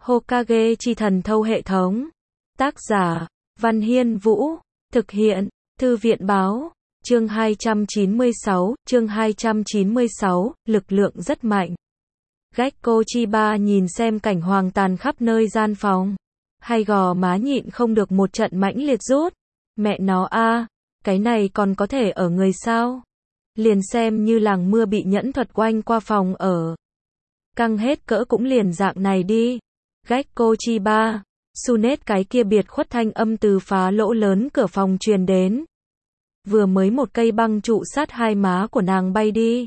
Hokage chi thần thâu hệ thống. Tác giả, Văn Hiên Vũ. Thực hiện, Thư viện báo. Chương 296, lực lượng rất mạnh. Gekko Chiba nhìn xem cảnh hoàng tàn khắp nơi gian phòng. Hay gò má nhịn không được một trận mãnh liệt rút. Mẹ nó a, cái này còn có thể ở người sao? Liền xem như làng mưa bị nhẫn thuật oanh qua phòng ở. Căng hết cỡ cũng liền dạng này đi. Gekko Chiba. Tsunade cái kia biệt khuất thanh âm từ phá lỗ lớn cửa phòng truyền đến. Vừa mới một cây băng trụ sát hai má của nàng bay đi.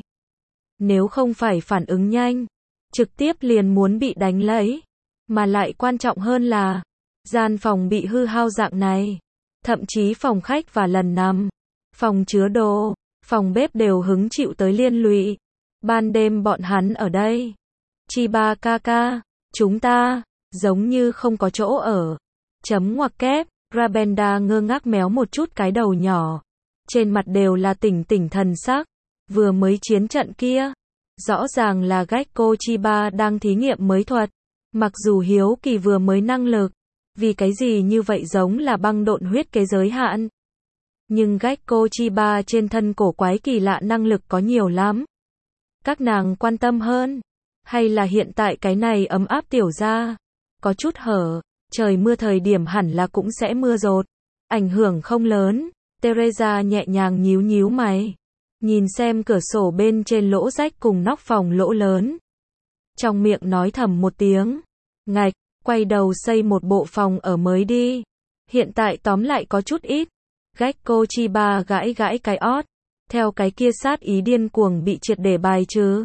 Nếu không phải phản ứng nhanh, trực tiếp liền muốn bị đánh lấy. Mà lại quan trọng hơn là, gian phòng bị hư hao dạng này. Thậm chí phòng khách và lần nằm, phòng chứa đồ, phòng bếp đều hứng chịu tới liên lụy. Ban đêm bọn hắn ở đây. Chiba kaka, chúng ta, giống như không có chỗ ở. Chấm ngoặc kép, Rabenda ngơ ngác méo một chút cái đầu nhỏ. Trên mặt đều là tỉnh thần sắc. Vừa mới chiến trận kia, rõ ràng là Gekko Chiba đang thí nghiệm mới thuật. Mặc dù hiếu kỳ vừa mới năng lực, vì cái gì như vậy giống là băng độn huyết kế giới hạn. Nhưng Gekko Chiba trên thân cổ quái kỳ lạ năng lực có nhiều lắm. Các nàng quan tâm hơn, hay là hiện tại cái này ấm áp tiểu ra, có chút hở, trời mưa thời điểm hẳn là cũng sẽ mưa rột, ảnh hưởng không lớn. Teresa nhẹ nhàng nhíu mày, nhìn xem cửa sổ bên trên lỗ rách cùng nóc phòng lỗ lớn. Trong miệng nói thầm một tiếng, ngạch, quay đầu xây một bộ phòng ở mới đi. Hiện tại tóm lại có chút ít. Gekko Chiba gãi cái ót, theo cái kia sát ý điên cuồng bị triệt để bài trừ.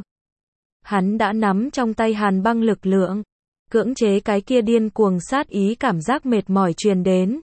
Hắn đã nắm trong tay hàn băng lực lượng, cưỡng chế cái kia điên cuồng sát ý cảm giác mệt mỏi truyền đến.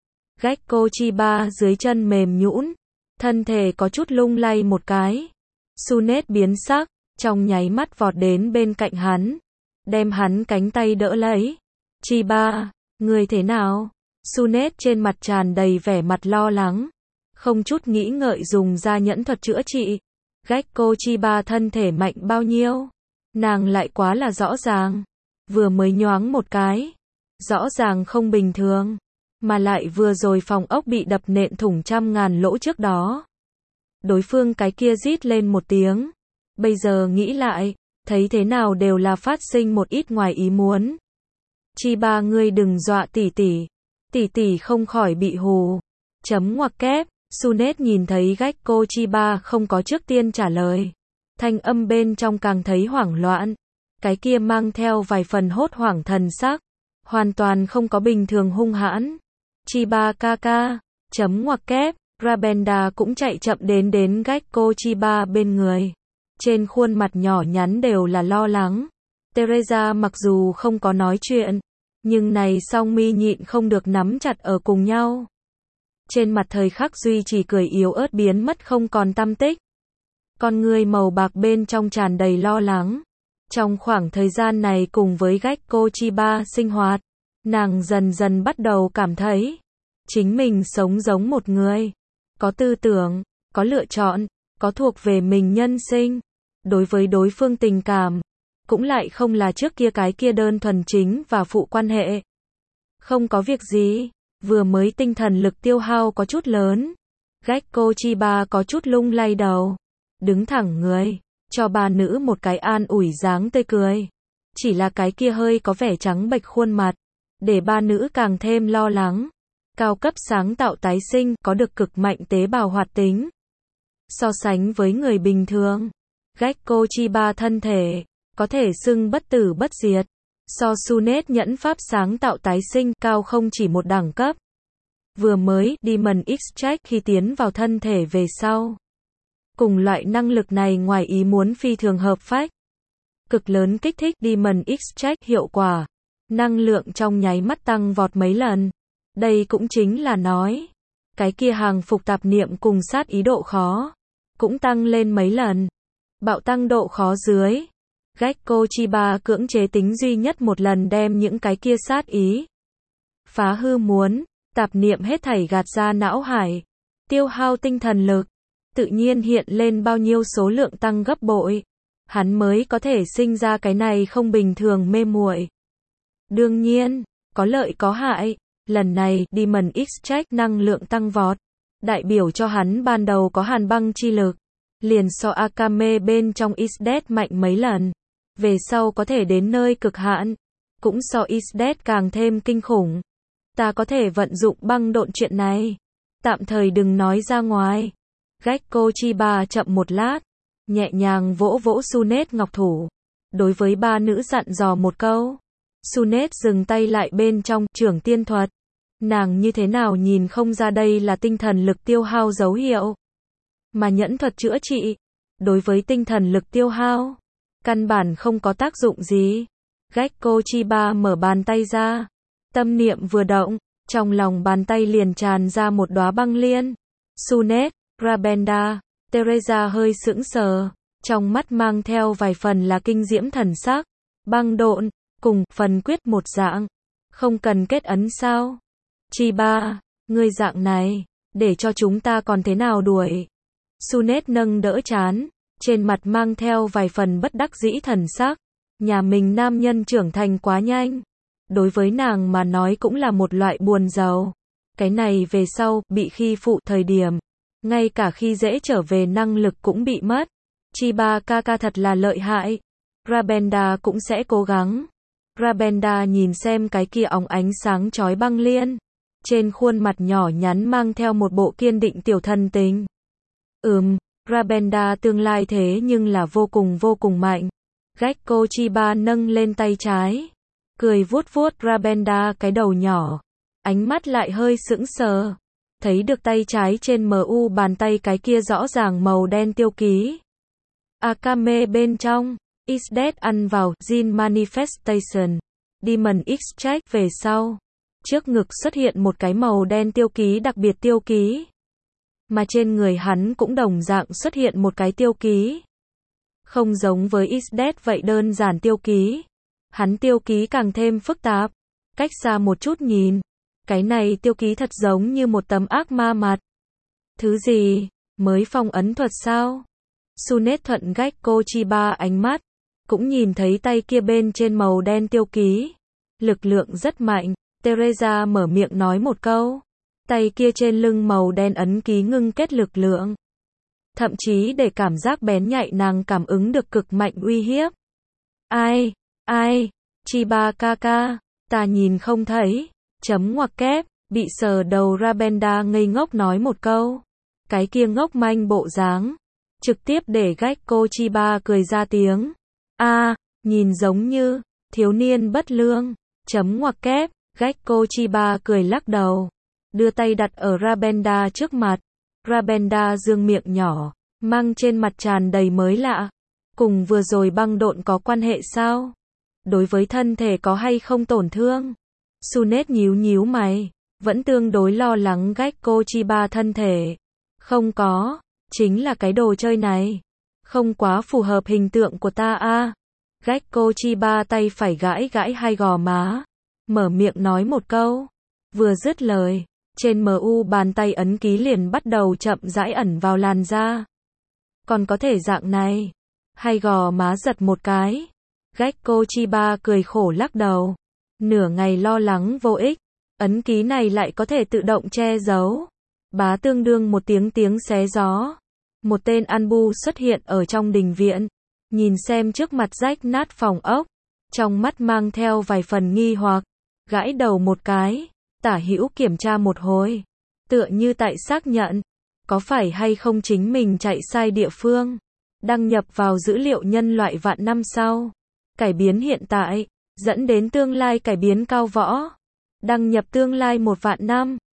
Gekko Chiba dưới chân mềm nhũn, thân thể có chút lung lay một cái. Tsunade biến sắc, trong nháy mắt vọt đến bên cạnh hắn, đem hắn cánh tay đỡ lấy. Chiba, người thế nào? Tsunade trên mặt tràn đầy vẻ mặt lo lắng, không chút nghĩ ngợi dùng ra nhẫn thuật chữa trị. Gekko Chiba thân thể mạnh bao nhiêu? Nàng lại quá là rõ ràng. Vừa mới nhoáng một cái, rõ ràng không bình thường. Mà lại vừa rồi phòng ốc bị đập nện thủng trăm ngàn lỗ trước đó. Đối phương cái kia rít lên một tiếng. Bây giờ nghĩ lại, thấy thế nào đều là phát sinh một ít ngoài ý muốn. Chiba ngươi đừng dọa tỷ tỷ không khỏi bị hù. Chấm ngoặc kép, Tsunade nhìn thấy Gekko Chiba không có trước tiên trả lời. Thanh âm bên trong càng thấy hoảng loạn. Cái kia mang theo vài phần hốt hoảng thần sắc. Hoàn toàn không có bình thường hung hãn. Chiba kaka, chấm ngoặc kép, Rabenda cũng chạy chậm đến Gekko Chiba bên người. Trên khuôn mặt nhỏ nhắn đều là lo lắng. Teresa mặc dù không có nói chuyện, nhưng này song mi nhịn không được nắm chặt ở cùng nhau. Trên mặt thời khắc duy trì cười yếu ớt biến mất không còn tăm tích. Con người màu bạc bên trong tràn đầy lo lắng. Trong khoảng thời gian này cùng với Gekko Chiba sinh hoạt, nàng dần dần bắt đầu cảm thấy chính mình sống giống một người, có tư tưởng, có lựa chọn, có thuộc về mình nhân sinh. Đối với đối phương tình cảm, cũng lại không là trước kia cái kia đơn thuần chính và phụ quan hệ. Không có việc gì, vừa mới tinh thần lực tiêu hao có chút lớn. Gekko Chiba có chút lung lay đầu, đứng thẳng người, cho bà nữ một cái an ủi dáng tươi cười. Chỉ là cái kia hơi có vẻ trắng bệch khuôn mặt, để ba nữ càng thêm lo lắng. Cao cấp sáng tạo tái sinh có được cực mạnh tế bào hoạt tính. So sánh với người bình thường, Gekko Chiba thân thể có thể xưng bất tử bất diệt. So Tsunade nhẫn pháp sáng tạo tái sinh cao không chỉ một đẳng cấp. Vừa mới Demon Extract khi tiến vào thân thể về sau. Cùng loại năng lực này ngoài ý muốn phi thường hợp phách. Cực lớn kích thích Demon Extract hiệu quả. Năng lượng trong nháy mắt tăng vọt mấy lần. Đây cũng chính là nói, cái kia hàng phục tạp niệm cùng sát ý độ khó, cũng tăng lên mấy lần. Bạo tăng độ khó dưới. Gekko Chiba cưỡng chế tính duy nhất một lần đem những cái kia sát ý, phá hư muốn, tạp niệm hết thảy gạt ra não hải. Tiêu hao tinh thần lực, tự nhiên hiện lên bao nhiêu số lượng tăng gấp bội. Hắn mới có thể sinh ra cái này không bình thường mê muội. Đương nhiên, có lợi có hại. Lần này, Demon Extract năng lượng tăng vọt. Đại biểu cho hắn ban đầu có hàn băng chi lực. Liền so Akame bên trong Isdet mạnh mấy lần. Về sau có thể đến nơi cực hạn. Cũng so Isdet càng thêm kinh khủng. Ta có thể vận dụng băng độn chuyện này. Tạm thời đừng nói ra ngoài. Gekko Chiba chậm một lát. Nhẹ nhàng vỗ vỗ Sunet ngọc thủ. Đối với ba nữ dặn dò một câu. Sunet dừng tay lại bên trong trưởng tiên thuật. Nàng như thế nào nhìn không ra đây là tinh thần lực tiêu hao dấu hiệu. Mà nhẫn thuật chữa trị. Đối với tinh thần lực tiêu hao. Căn bản không có tác dụng gì. Gekko Chiba mở bàn tay ra. Tâm niệm vừa động. Trong lòng bàn tay liền tràn ra một đóa băng liên. Sunet, Rabenda, Teresa hơi sững sờ. Trong mắt mang theo vài phần là kinh diễm thần sắc. Băng độn, cùng phần quyết một dạng. Không cần kết ấn sao? Chiba, ngươi dạng này, để cho chúng ta còn thế nào đuổi? Sunet nâng đỡ trán, trên mặt mang theo vài phần bất đắc dĩ thần sắc. Nhà mình nam nhân trưởng thành quá nhanh. Đối với nàng mà nói cũng là một loại buồn rầu. Cái này về sau, bị khi phụ thời điểm. Ngay cả khi dễ trở về năng lực cũng bị mất. Chiba ca thật là lợi hại. Rabenda cũng sẽ cố gắng. Rabenda nhìn xem cái kia óng ánh sáng chói băng liên. Trên khuôn mặt nhỏ nhắn mang theo một bộ kiên định tiểu thần tình. Rabenda tương lai thế nhưng là vô cùng mạnh. Gekko Chiba nâng lên tay trái. Cười vuốt vuốt Rabenda cái đầu nhỏ. Ánh mắt lại hơi sững sờ. Thấy được tay trái trên MU bàn tay cái kia rõ ràng màu đen tiêu ký. Akame bên trong. Isdet ăn vào Jin Manifestation. Demon Extract về sau. Trước ngực xuất hiện một cái màu đen tiêu ký đặc biệt tiêu ký. Mà trên người hắn cũng đồng dạng xuất hiện một cái tiêu ký. Không giống với Isdet vậy đơn giản tiêu ký. Hắn tiêu ký càng thêm phức tạp. Cách xa một chút nhìn. Cái này tiêu ký thật giống như một tấm ác ma mặt. Thứ gì? Mới phong ấn thuật sao? Sunet thuận Gekko Chiba ánh mắt. Cũng nhìn thấy tay kia bên trên màu đen tiêu ký. Lực lượng rất mạnh. Teresa mở miệng nói một câu. Tay kia trên lưng màu đen ấn ký ngưng kết lực lượng. Thậm chí để cảm giác bén nhạy nàng cảm ứng được cực mạnh uy hiếp. Ai, Chiba ca, ta nhìn không thấy. Chấm ngoặc kép, bị sờ đầu Rabenda ngây ngốc nói một câu. Cái kia ngốc manh bộ dáng. Trực tiếp để Gekko Chiba cười ra tiếng. Nhìn giống như, thiếu niên bất lương. Chấm ngoặc kép, Gekko Chiba cười lắc đầu. Đưa tay đặt ở Rabenda trước mặt. Rabenda dương miệng nhỏ, mang trên mặt tràn đầy mới lạ. Cùng vừa rồi băng độn có quan hệ sao? Đối với thân thể có hay không tổn thương? Sunet nhíu mày, vẫn tương đối lo lắng Gekko Chiba thân thể. Không có, chính là cái đồ chơi này. Không quá phù hợp hình tượng của ta Gekko Chiba tay phải gãi hai gò má. Mở miệng nói một câu. Vừa dứt lời, trên MU bàn tay ấn ký liền bắt đầu chậm rãi ẩn vào làn da. Còn có thể dạng này. Hai gò má giật một cái. Gekko Chiba cười khổ lắc đầu. Nửa ngày lo lắng vô ích. Ấn ký này lại có thể tự động che giấu. Bá tương đương một tiếng xé gió. Một tên Anbu xuất hiện ở trong đình viện. Nhìn xem trước mặt rách nát phòng ốc. Trong mắt mang theo vài phần nghi hoặc. Gãi đầu một cái. Tả hữu kiểm tra một hồi. Tựa như tại xác nhận. Có phải hay không chính mình chạy sai địa phương. Đăng nhập vào dữ liệu nhân loại vạn năm sau. Cải biến hiện tại. Dẫn đến tương lai cải biến cao võ. Đăng nhập tương lai 1 vạn năm.